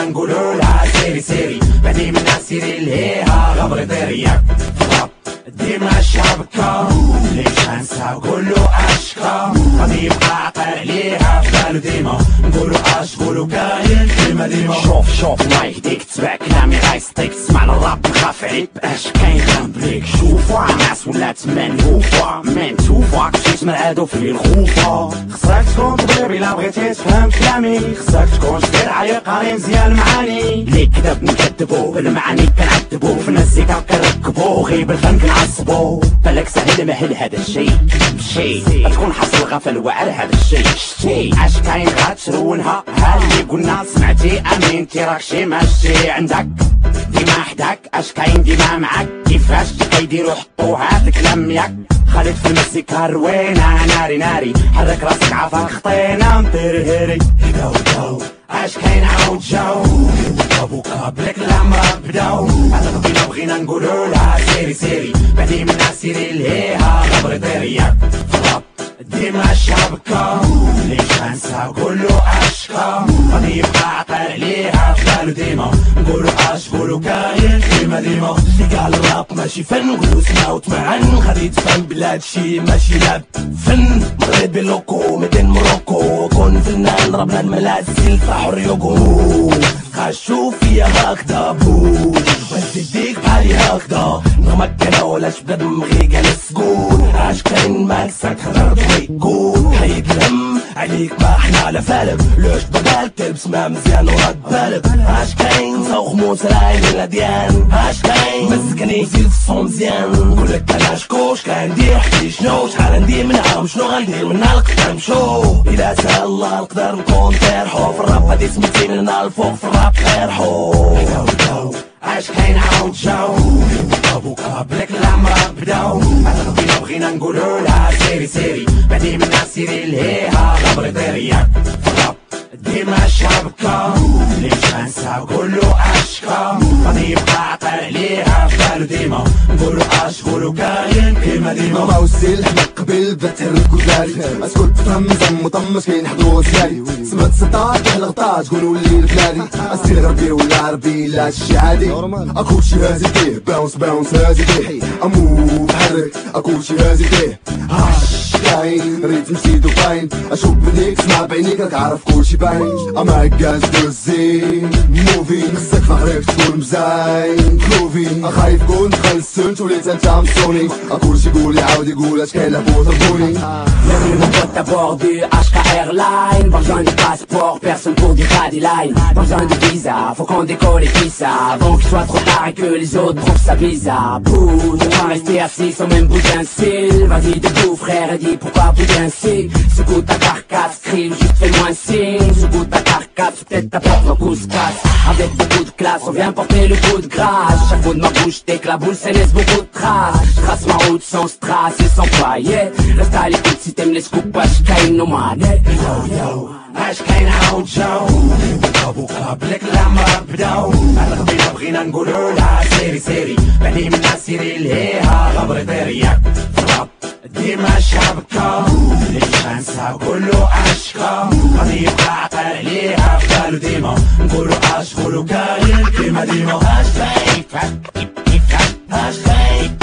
بغينا نقولوا لها سيري سيري بعدي منا سيري ليها غبري طيريك ديما الشبكة ليش هنسى وقولو اشكا غادي يبقى عقل عليها في بالو ديما نقولو اش قولو كاين ديما شوف الله يهديك تبع كلامي غايصديك تسمع الراب نخاف عليك باش كاين غنبريك شوفوا الناس ولات منهوفة منتوفة كشيت من العادو في الخوفة خصك تكون طبيب الا بغيتي تفهم كلامي خصك تكون شدير عالي قاري مزيان المعاني اللي كذب نكذبو بالمعاني كنعذبو في المزيكا كنركبو غيب الفن كنعصبو بالك سهل مهل هذا الشيء بشي تكون حاصل غفل وعر هذا الشيء شتي اش كاين غترونها ها اللي قلنا سمعتي امينتي راك شي ماشي عندك ديما حداك اش كاين ديما معاك كيفاش كيديرو حطو هاد الكلام ياك خليت في المزيكا روينا ناري ناري حرك راسك عافاك خطينا نطير هيري هداو اش كاين عاود جاو بوكا بلك الامراض بداو هذا قبيله بغينا نقولو لها سيري سيري بعدي منا سيري ليها غبري طيريك ديما الشبكة ليش هنسى وقولو اشكا غادي يبقى عقل عليها في بالو ديما نقولو اش قولو كاين ديما اللي قال الراب ماشي فن نقولو سمعوت معن غادي تفهم بلاد شي ماشي لعب فن مغربي لوكو مدين موروكو كون فنان ربنا الملاسل فرحو ريوكو خاشو فيا هكدا بوش وزيديك بحالي هكدا نغمك ولاش بنادم غي جالس قول اش كاين ماكسك خضر تقول حيد الهم عليك ما احنا على فالك لوش بدالك تلبس ما مزيان ورد بالك اش كاين صوخ موس راين الاديان اش كاين مسكني زيد الصوم مزيان نقولك انا شكوش كان ندير حكي شنو شحال ندير منها شنو غندير منها القدام شو الى سهل الله نقدر نكون ترحو في الراب هادي سميتي من هنا الفوق في الراب خيرحو اش كاين عاود جاو بوكا بلك الامراض بداو هذا قبيله بغينا نقولو لها سيري سيري بعدي منا سيري ليها غبري طيريك ديما الشبكة ليش هنسى وقولو اشكا غادي يبقى عقل عليها في بالو ديما نقولو اش قولو كاين ديما ما وسي الحمق قبل بات الكوزاري اسكت تفهم زم وطمش كاين حضور زيادي سمعت 16 الغطاء تقولوا لي البلادي اسير غربي ولا عربي لا شي عادي اكو شي هازي فيه باونس هازي فيه اموف حرك اكو شي هازي فيه هاش كاين ريتم سيدو باين اشوف بديك اسمع بعينيك راك عارف كلشي باين اما كاز دوزين موفي خصك فخرك تكون مزاين كلوفي خايف كون دخل السنت وليت انت مصوني كلشي يقول يعاود يقول اش كاين لابو تربوني Bienvenue mon pote à bord du HK Airline. Pas besoin de passeport, personne pour du Cadillac. Pas besoin de visa, faut qu'on décolle et puis ça avant qu'il soit trop tard et que les autres trouvent ça bizarre. Bouge, on va rester assis sans même bouger un cil. Vas-y debout frère et dis pourquoi bouger ainsi. Secoue ta carcasse, crie juste fais-moi un signe. Secoue ta carcasse, peut-être t'apporte nos coups casse. Avec beaucoup de classe, on vient porter le coup de grâce. Chaque bout de ma bouche t'éclabousse et laisse beaucoup de traces. Je trace ma route sans strass et sans paillettes. Reste à l'écoute si t'aimes les scoops, اش كاين نومانيك يو اش كاين عاود جاو بوكا بلك الامراض بداو هذا قبيله بغينا نقولو لها سيري سيري بعدي منا سيري ليها غبري طيريك ديما الشبكة ليش هنسى وقولو اشكا غادي يبقى عقل عليها في بالو ديما نقولو اش قولو كاين ديما اش كاين اش كاين